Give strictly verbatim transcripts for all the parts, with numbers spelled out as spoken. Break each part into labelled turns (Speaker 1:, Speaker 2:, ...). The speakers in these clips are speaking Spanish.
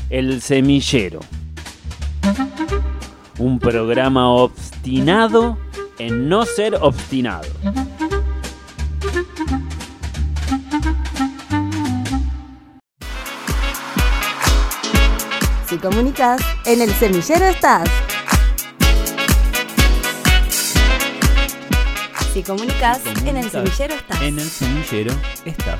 Speaker 1: El Semillero. Un programa obstinado en no ser obstinado.
Speaker 2: Si comunicas, en El Semillero estás. Si comunicas, en El Semillero estás.
Speaker 1: En El Semillero estás.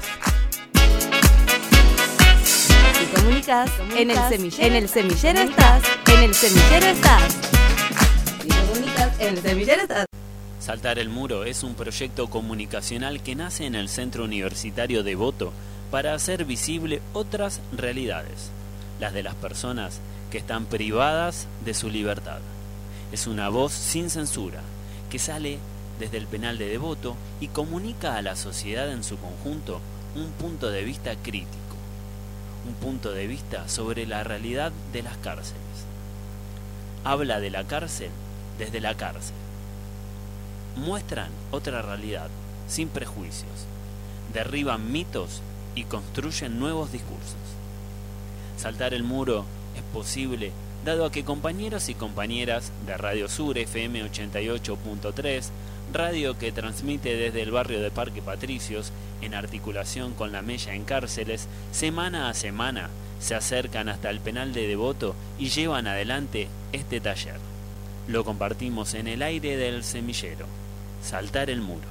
Speaker 2: Si comunicas, en el semillero, en el semillero estás. En el semillero estás. Si comunicas, en el semillero estás.
Speaker 1: Saltar el Muro es un proyecto comunicacional que nace en el Centro Universitario Devoto para hacer visible otras realidades, las de las personas que están privadas de su libertad. Es una voz sin censura que sale desde el penal de Devoto y comunica a la sociedad en su conjunto un punto de vista crítico, un punto de vista sobre la realidad de las cárceles. Habla de la cárcel desde la cárcel. Muestran otra realidad, sin prejuicios. Derriban mitos y construyen nuevos discursos. Saltar el Muro es posible dado a que compañeros y compañeras de Radio Sur F M ochenta y ocho punto tres, radio que transmite desde el barrio de Parque Patricios, en articulación con la Mella en Cárceles, semana a semana se acercan hasta el penal de Devoto y llevan adelante este taller. Lo compartimos en el aire del Semillero. Saltar el Muro.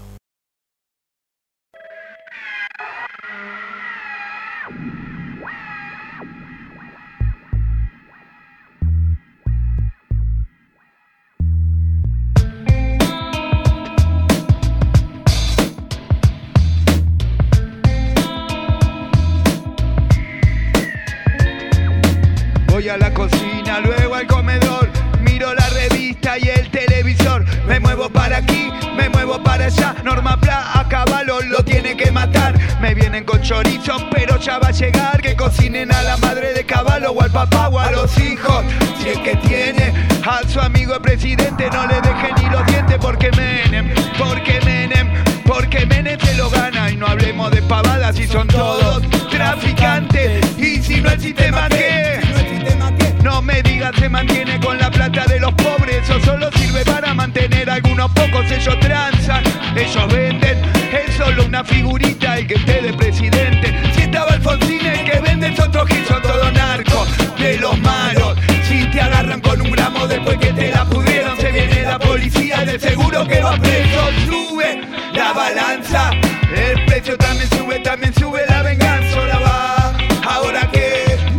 Speaker 3: Voy a la cocina, luego al comedor, miro la revista y el televisor. Me muevo para aquí, me muevo para allá. Norma Pla a caballo lo tiene que matar. Me vienen con chorizo, pero ya va a llegar. Que cocinen a la madre de caballo o al papá o a los hijos. Si es que tiene a su amigo el presidente, no le deje ni los dientes. Porque Menem, porque Menem, porque Menem se lo gana. Y no hablemos de pavadas si son todos traficantes. Y si no el sistema que... No me digas se mantiene con la plata de los pobres. Eso solo sirve para mantener a algunos pocos. Ellos transan, ellos venden. Es solo una figurita el que esté de presidente. Si estaba Alfonsín el que vende es otro gil. Son todos narcos de los malos. Si te agarran con un gramo después que te la pudieron, se viene la policía, de seguro que va preso. Sube la balanza, el precio también sube, también sube la venganza. Ahora va, ahora que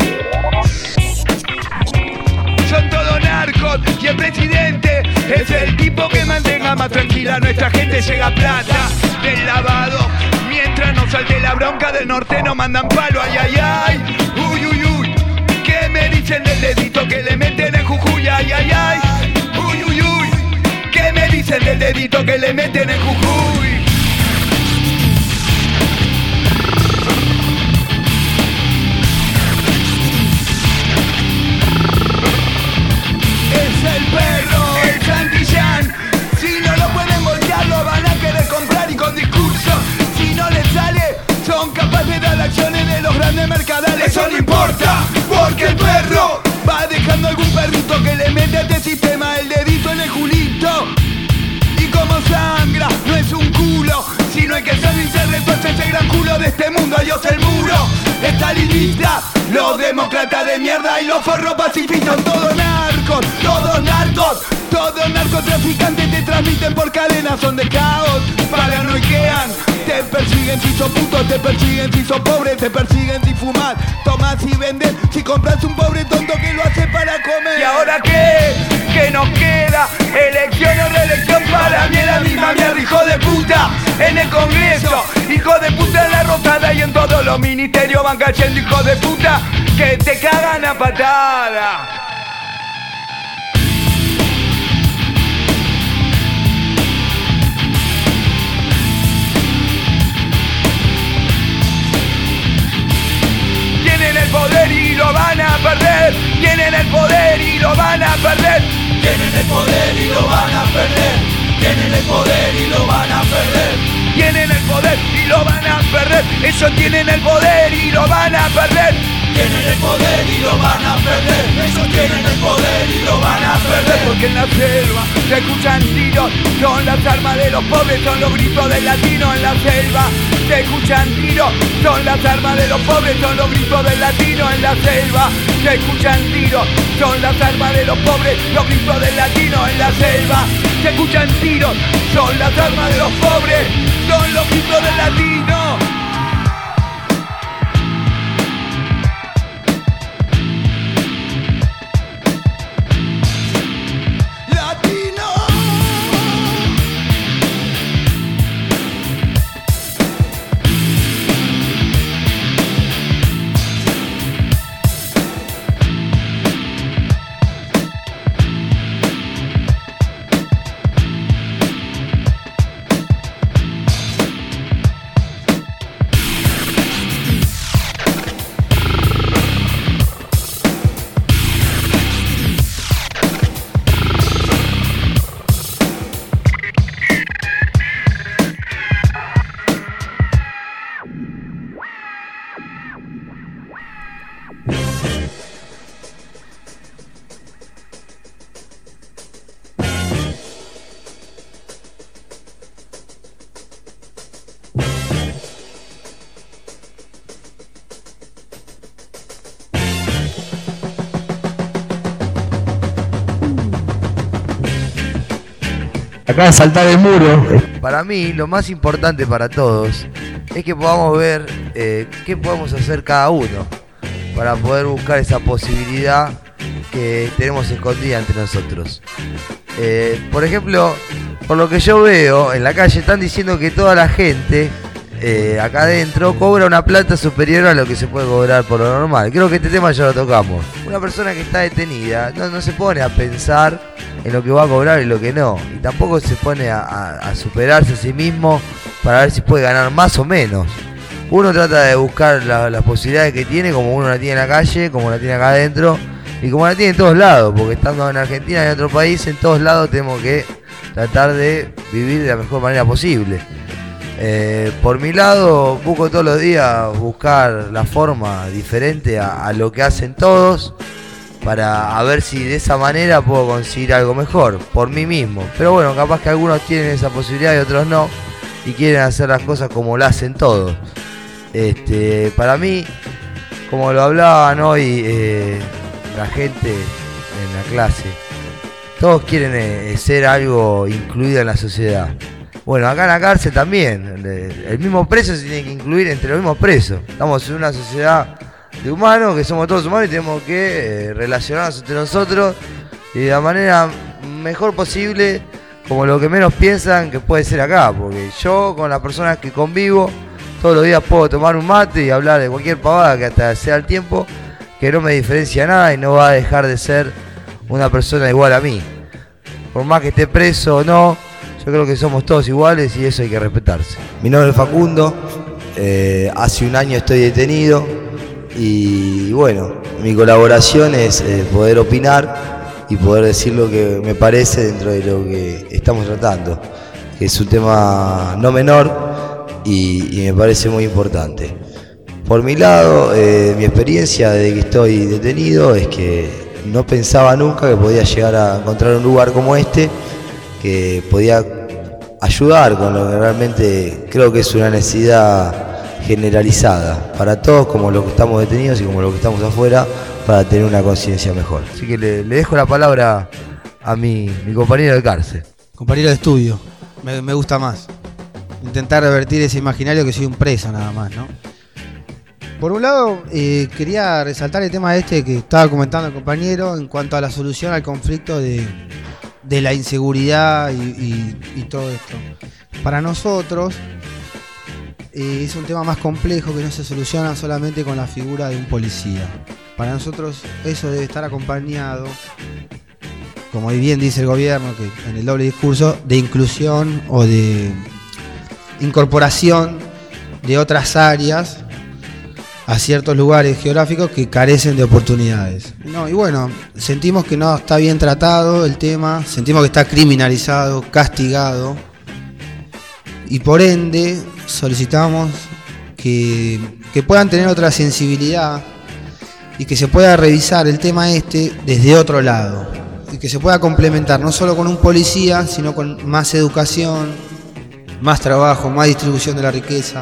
Speaker 3: son todos narcos y el presidente es el tipo que mantenga más tranquila a nuestra gente. Llega plata del lavado, mientras no salte la bronca del norte no mandan palo. Ay, ay, ay, uy, uy, uy. ¿Qué me dicen del dedito que le meten en Jujuy? Ay, ay, ay, uy, uy, uy. ¿Qué me dicen del dedito que le meten en Jujuy? Es el perro, el Santillán. Si no lo pueden voltear, lo van a querer comprar y con discurso. Si no les sale, son capaces de dar acciones de los grandes mercadales. Eso no importa, porque el perro va dejando algún perrito que le mete a este sistema el dedito en el culito. Y como sangra, no es un culo, sino el que sabe y se retuerce ese gran culo de este mundo. Adiós el muro, estalinista, los demócratas de mierda y los forros pacifistas. Son todos narcos, todos narcos, todos narcotraficantes. Te transmiten por cadenas, son de caos, paranoiquean. Te persiguen si sos puto, te persiguen si sos pobre, te persiguen si fumas, tomas y vendes. Si compras un pobre tonto que lo hace para comer. ¿Y ahora qué? ¿Qué nos queda? Elección o reelección, para mí es la misma mierda, hijo de puta. En el Congreso, hijo de puta en la rotada y en todos los ministerios van cayendo hijos de puta que te cagan a patada. Tienen el poder y lo van a perder. Tienen el poder y lo van a perder. Tienen el poder y lo van a perder. Tienen el poder y lo van a perder. Tienen el poder y lo van a perder. Ellos tienen el poder y lo van a perder.
Speaker 4: tienen el poder y lo van a perder. Ellos tienen el poder y lo van a perder.
Speaker 3: Porque en la selva se escuchan tiros, son las armas de los pobres, son los gritos del latino. En la selva se escuchan tiros, son las armas de los pobres, son los gritos del latino. En la selva se escuchan tiros, son las armas de los pobres, los gritos del latino. En la selva se escuchan tiros, son las armas de los pobres, son los gritos del latino.
Speaker 5: Acaba de saltar el muro.
Speaker 6: Para mí, lo más importante para todos es que podamos ver eh, qué podemos hacer cada uno para poder buscar esa posibilidad que tenemos escondida entre nosotros. Eh, por ejemplo, por lo que yo veo en la calle, están diciendo que toda la gente eh, acá adentro cobra una plata superior a lo que se puede cobrar por lo normal. Creo que este tema ya lo tocamos. Una persona que está detenida no, no se pone a pensar en lo que va a cobrar y lo que no, y tampoco se pone a, a, a superarse a sí mismo para ver si puede ganar más o menos. Uno trata de buscar la, las posibilidades que tiene, como uno la tiene en la calle, como la tiene acá adentro y como la tiene en todos lados, porque estando en Argentina y en otro país, en todos lados tenemos que tratar de vivir de la mejor manera posible. Eh, por mi lado, busco todos los días buscar la forma diferente a, a lo que hacen todos, para a ver si de esa manera puedo conseguir algo mejor, por mí mismo. Pero bueno, capaz que algunos tienen esa posibilidad y otros no, y quieren hacer las cosas como las hacen todos. Este, para mí, como lo hablaban hoy eh, la gente en la clase, todos quieren eh, ser algo incluido en la sociedad. Bueno, acá en la cárcel también, el, el mismo preso se tiene que incluir entre los mismos presos. Estamos en una sociedad de humanos, que somos todos humanos y tenemos que eh, relacionarnos entre nosotros y de la manera mejor posible, como lo que menos piensan que puede ser acá, porque yo con las personas que convivo todos los días puedo tomar un mate y hablar de cualquier pavada que hasta sea el tiempo, que no me diferencia nada y no va a dejar de ser una persona igual a mí. Por más que esté preso o no, yo creo que somos todos iguales y eso hay que respetarse.
Speaker 7: Mi nombre es Facundo, eh, hace un año estoy detenido. Y bueno, mi colaboración es eh, poder opinar y poder decir lo que me parece dentro de lo que estamos tratando, que es un tema no menor y, y me parece muy importante. Por mi lado, eh, mi experiencia desde que estoy detenido es que no pensaba nunca que podía llegar a encontrar un lugar como este, que podía ayudar con lo que realmente creo que es una necesidad generalizada para todos, como los que estamos detenidos y como los que estamos afuera, para tener una conciencia mejor.
Speaker 6: Así que le, le dejo la palabra a mi, mi compañero de cárcel.
Speaker 8: Compañero de estudio, me, me gusta más. Intentar revertir ese imaginario que soy un preso nada más, ¿no? Por un lado, eh, quería resaltar el tema este que estaba comentando el compañero en cuanto a la solución al conflicto de, de la inseguridad y, y, y todo esto. Para nosotros, Eh, es un tema más complejo que no se soluciona solamente con la figura de un policía. Para nosotros eso debe estar acompañado, como bien dice el gobierno, que en el doble discurso, de inclusión o de incorporación de otras áreas a ciertos lugares geográficos que carecen de oportunidades. No, y bueno, sentimos que no está bien tratado el tema, sentimos que está criminalizado, castigado, y por ende solicitamos que, que puedan tener otra sensibilidad y que se pueda revisar el tema este desde otro lado y que se pueda complementar no solo con un policía, sino con más educación, más trabajo, más distribución de la riqueza,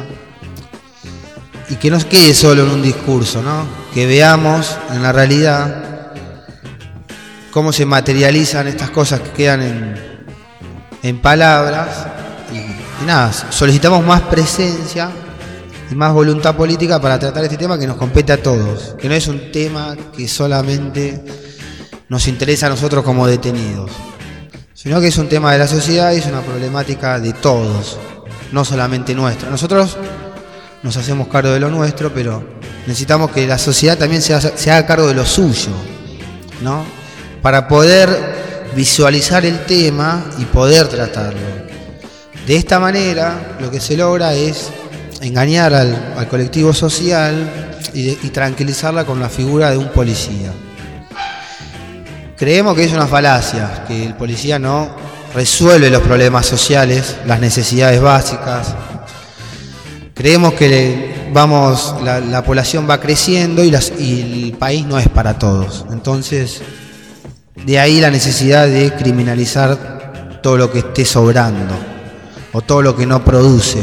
Speaker 8: y que no quede solo en un discurso, ¿no? Que veamos en la realidad cómo se materializan estas cosas que quedan en, en palabras. Y, y nada, solicitamos más presencia y más voluntad política para tratar este tema que nos compete a todos, que no es un tema que solamente nos interesa a nosotros como detenidos, sino que es un tema de la sociedad y es una problemática de todos, no solamente nuestra. Nosotros nos hacemos cargo de lo nuestro, pero necesitamos que la sociedad también se haga, se haga cargo de lo suyo, ¿no? Para poder visualizar el tema y poder tratarlo. De esta manera, lo que se logra es engañar al, al colectivo social y, de, y tranquilizarla con la figura de un policía. Creemos que es una falacia, que el policía no resuelve los problemas sociales, las necesidades básicas. Creemos que le, vamos, la, la población va creciendo y, las, y el país no es para todos. Entonces, de ahí la necesidad de criminalizar todo lo que esté sobrando o todo lo que no produce.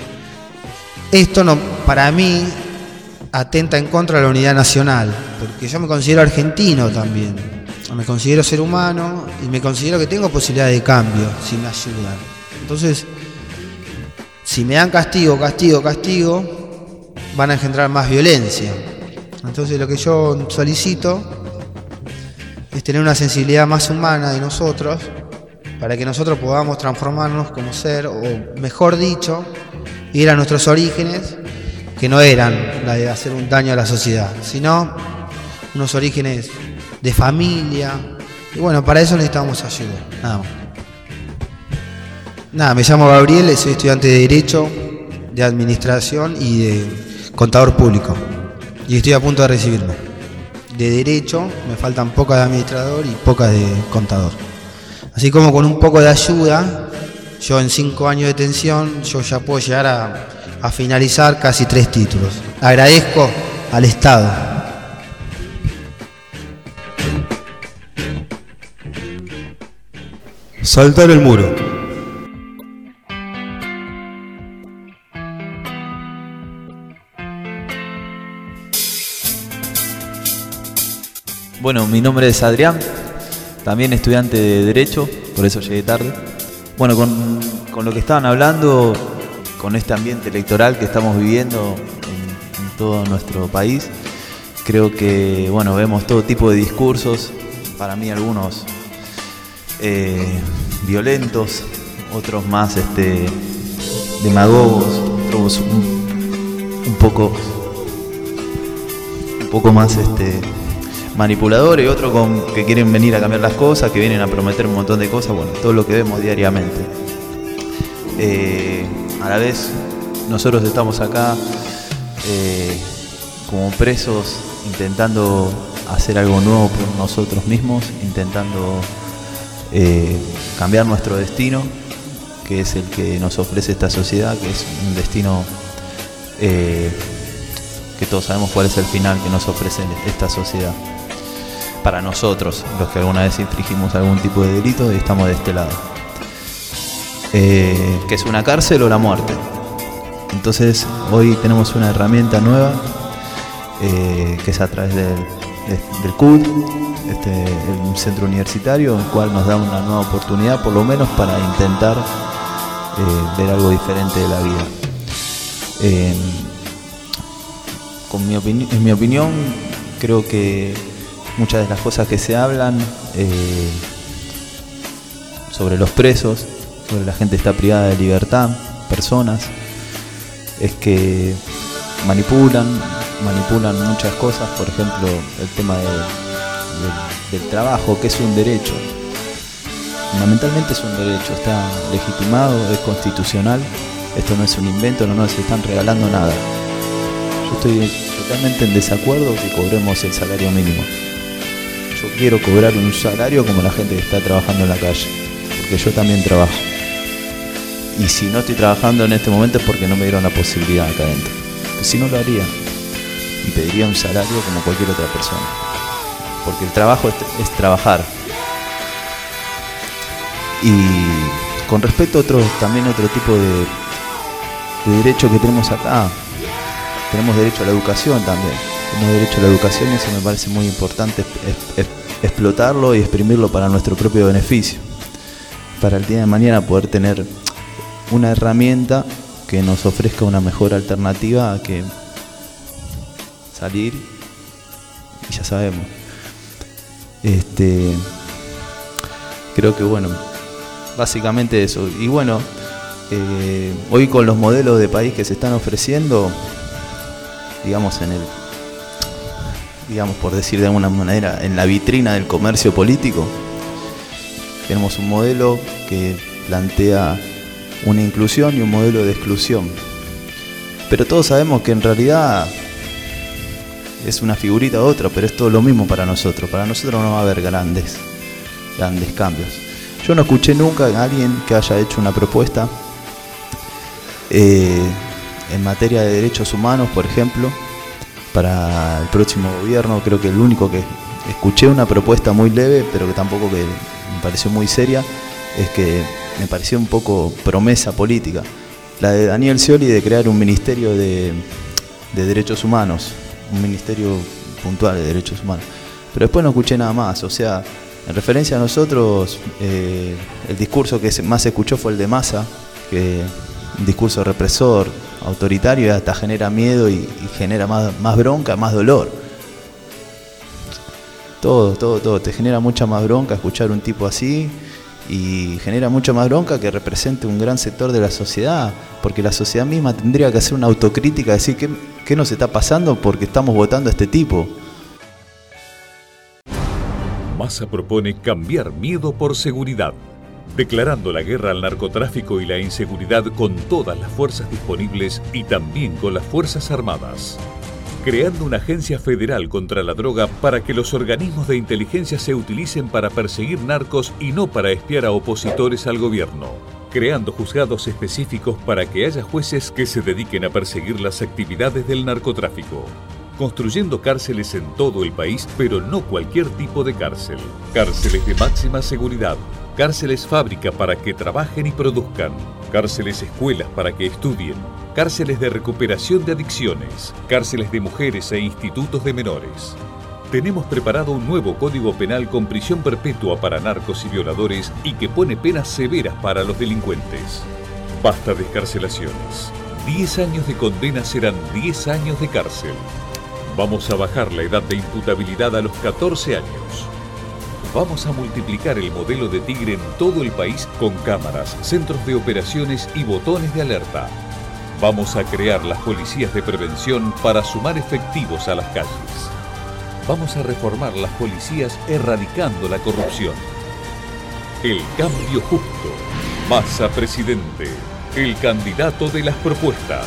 Speaker 8: Esto no, para mí atenta en contra de la unidad nacional, porque yo me considero argentino también. Me considero ser humano y me considero que tengo posibilidad de cambio si me ayudan. Entonces, si me dan castigo, castigo, castigo, van a engendrar más violencia. Entonces lo que yo solicito es tener una sensibilidad más humana de nosotros para que nosotros podamos transformarnos como ser, o mejor dicho, ir a nuestros orígenes, que no eran la de hacer un daño a la sociedad, sino unos orígenes de familia. Y bueno, para eso necesitamos ayuda, nada más. Nada, me llamo Gabriel, soy estudiante de Derecho, de Administración y de Contador Público. Y estoy a punto de recibirme. De Derecho me faltan pocas de Administrador y pocas de Contador. Así como con un poco de ayuda, yo en cinco años de detención, yo ya puedo llegar a, a finalizar casi tres títulos. Agradezco al Estado.
Speaker 9: Saltar el muro.
Speaker 10: Bueno, mi nombre es Adrián, también estudiante de Derecho, por eso llegué tarde. Bueno, con, con lo que estaban hablando, con este ambiente electoral que estamos viviendo en, en todo nuestro país, creo que, bueno, vemos todo tipo de discursos, para mí algunos eh, violentos, otros más este, demagogos, otros un, un poco un poco más este manipuladores y otros con, que quieren venir a cambiar las cosas, que vienen a prometer un montón de cosas, bueno, todo lo que vemos diariamente. Eh, a la vez, nosotros estamos acá eh, como presos, intentando hacer algo nuevo por nosotros mismos, intentando eh, cambiar nuestro destino, que es el que nos ofrece esta sociedad, que es un destino eh, que todos sabemos cuál es el final que nos ofrece esta sociedad. Para nosotros, los que alguna vez infringimos algún tipo de delito, y estamos de este lado. Eh, que es una cárcel o la muerte. Entonces, hoy tenemos una herramienta nueva, eh, que es a través del, de, del C U D, este, el centro universitario, el cual nos da una nueva oportunidad, por lo menos para intentar eh, ver algo diferente de la vida. Eh, con mi opini- en mi opinión, creo que muchas de las cosas que se hablan eh, sobre los presos, sobre la gente que está privada de libertad, personas, es que manipulan, manipulan muchas cosas, por ejemplo, el tema de, de, del trabajo, que es un derecho. Fundamentalmente es un derecho, está legitimado, es constitucional, esto no es un invento, no nos están regalando nada. Yo estoy totalmente en desacuerdo que cobremos el salario mínimo. Yo quiero cobrar un salario como la gente que está trabajando en la calle, porque yo también trabajo. Y si no estoy trabajando en este momento es porque no me dieron la posibilidad acá adentro. Si no, lo haría. y pediría un salario como cualquier otra persona. Porque el trabajo es, es trabajar. Y con respecto a otros, también otro tipo de, de derecho que tenemos acá, tenemos derecho a la educación también. Tenemos derecho a la educación y eso me parece muy importante es, es, explotarlo y exprimirlo para nuestro propio beneficio. Para el día de mañana poder tener una herramienta que nos ofrezca una mejor alternativa a que salir y ya sabemos. Este, creo que bueno, básicamente eso. Y bueno, eh, hoy con los modelos de país que se están ofreciendo, digamos en el, digamos por decir de alguna manera, en la vitrina del comercio político, tenemos un modelo que plantea una inclusión y un modelo de exclusión. Pero todos sabemos que en realidad es una figurita u otra, pero es todo lo mismo para nosotros. Para nosotros no va a haber grandes, grandes cambios. Yo no escuché nunca a alguien que haya hecho una propuesta eh, en materia de derechos humanos, por ejemplo, para el próximo gobierno. Creo que el único que escuché una propuesta muy leve, pero que tampoco que me pareció muy seria, es que me pareció un poco promesa política, la de Daniel Scioli de crear un ministerio de, de derechos humanos, un ministerio puntual de derechos humanos. Pero después no escuché nada más, o sea, en referencia a nosotros, eh, el discurso que más se escuchó fue el de Massa, que un discurso represor, autoritario, y hasta genera miedo y, y genera más, más bronca, más dolor. Todo, todo, todo. Te genera mucha más bronca escuchar un tipo así y genera mucha más bronca que represente un gran sector de la sociedad, porque la sociedad misma tendría que hacer una autocrítica, decir qué, qué nos está pasando porque estamos votando a este tipo.
Speaker 9: Massa propone cambiar miedo por seguridad, declarando la guerra al narcotráfico y la inseguridad con todas las fuerzas disponibles y también con las Fuerzas Armadas. Creando una agencia federal contra la droga para que los organismos de inteligencia se utilicen para perseguir narcos y no para espiar a opositores al gobierno. Creando juzgados específicos para que haya jueces que se dediquen a perseguir las actividades del narcotráfico. Construyendo cárceles en todo el país, pero no cualquier tipo de cárcel. Cárceles de máxima seguridad. Cárceles fábrica para que trabajen y produzcan. Cárceles escuelas para que estudien. Cárceles de recuperación de adicciones. Cárceles de mujeres e institutos de menores. Tenemos preparado un nuevo código penal con prisión perpetua para narcos y violadores y que pone penas severas para los delincuentes. Basta de excarcelaciones. diez años de condena serán diez años de cárcel. Vamos a bajar la edad de imputabilidad a los catorce años. Vamos a multiplicar el modelo de Tigre en todo el país con cámaras, centros de operaciones y botones de alerta. Vamos a crear las policías de prevención para sumar efectivos a las calles. Vamos a reformar las policías erradicando la corrupción. El cambio justo. Massa presidente. El candidato de las propuestas.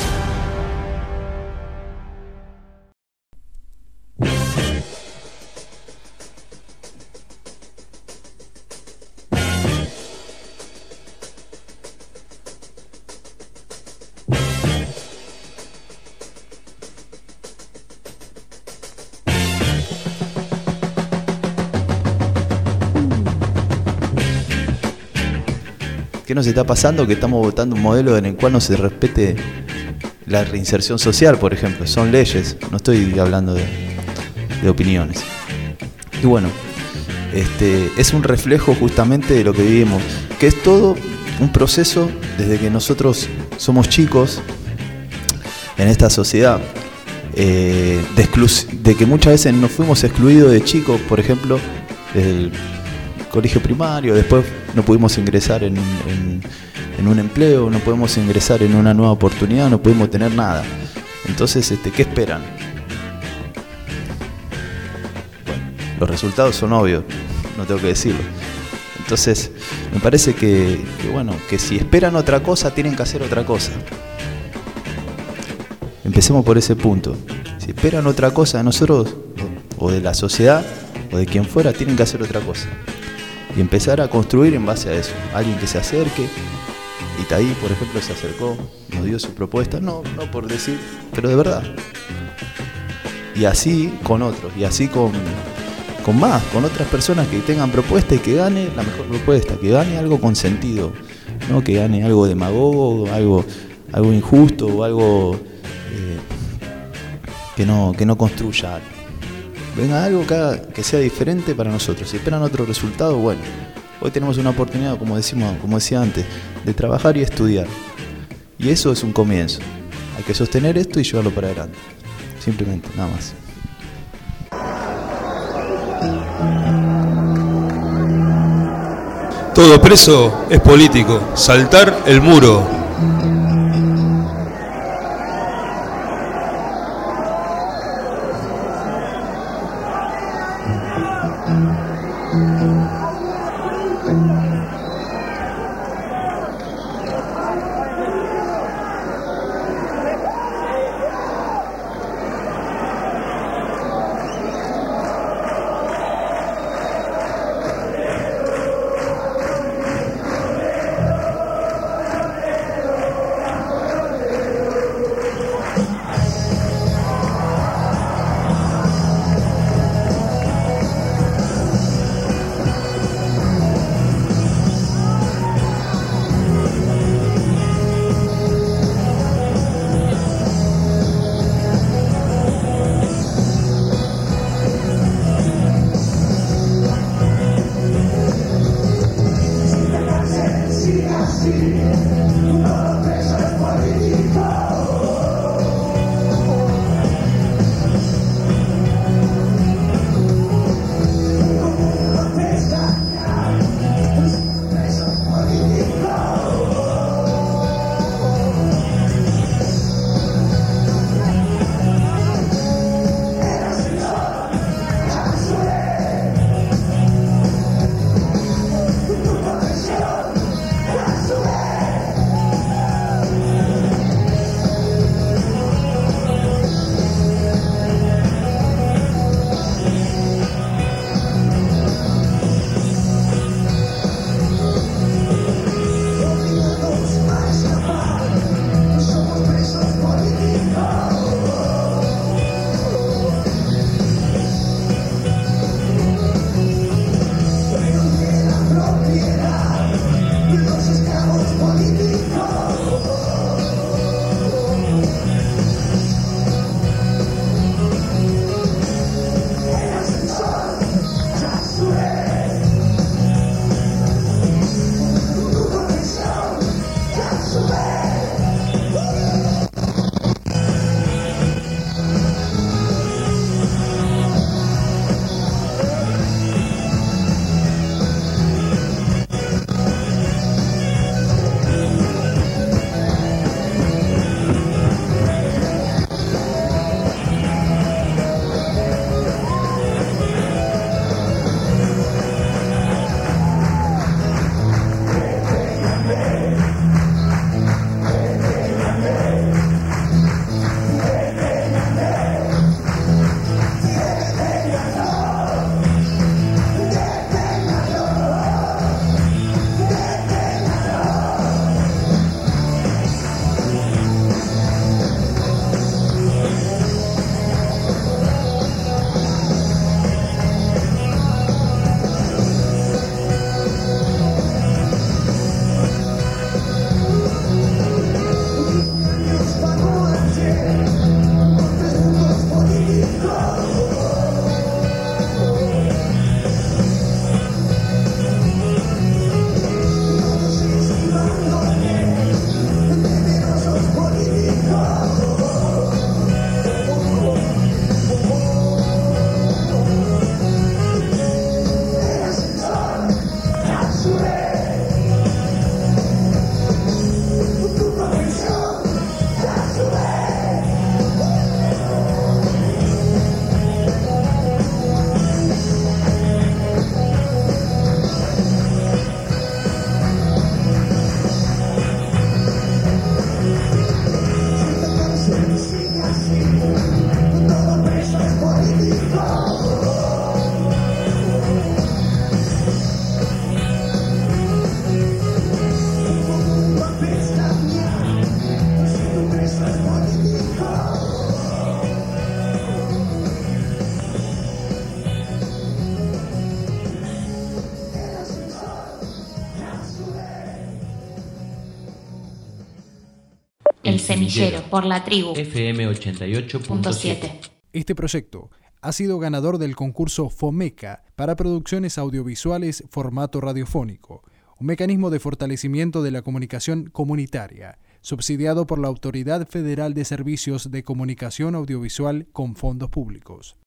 Speaker 10: ¿Qué nos está pasando? Que estamos votando un modelo en el cual no se respete la reinserción social, por ejemplo. Son leyes, no estoy hablando de, de opiniones. Y bueno, este, es un reflejo justamente de lo que vivimos, que es todo un proceso desde que nosotros somos chicos en esta sociedad, eh, de, exclu- de que muchas veces nos fuimos excluidos de chicos, por ejemplo, del colegio primario, después no pudimos ingresar en, en, en un empleo, no podemos ingresar en una nueva oportunidad, no pudimos tener nada. Entonces, este, ¿qué esperan? Bueno, los resultados son obvios, no tengo que decirlo. Entonces, me parece que, que, bueno, que si esperan otra cosa, tienen que hacer otra cosa. Empecemos por ese punto. Si esperan otra cosa de nosotros, o de la sociedad, o de quien fuera, tienen que hacer otra cosa. Y empezar a construir en base a eso. Alguien que se acerque. Itaí, por ejemplo, se acercó, nos dio su propuesta. No, no por decir, pero de verdad. Y así con otros, y así con, con más, con otras personas que tengan propuesta y que gane la mejor propuesta, que gane algo con sentido, no que gane algo demagogo, algo, algo injusto o algo eh, que, no, que no construya algo. Venga algo que, haga, que sea diferente para nosotros. Si esperan otro resultado, bueno, hoy tenemos una oportunidad, como decimos, como decía antes, de trabajar y estudiar. Y eso es un comienzo. Hay que sostener esto y llevarlo para adelante. Simplemente, nada más.
Speaker 11: Todo preso es político. Saltar el muro.
Speaker 12: El Semillero, por la tribu.
Speaker 13: F M ochenta y ocho punto siete.
Speaker 14: Este proyecto ha sido ganador del concurso FOMECA para producciones audiovisuales formato radiofónico, un mecanismo de fortalecimiento de la comunicación comunitaria, subsidiado por la Autoridad Federal de Servicios de Comunicación Audiovisual con fondos públicos.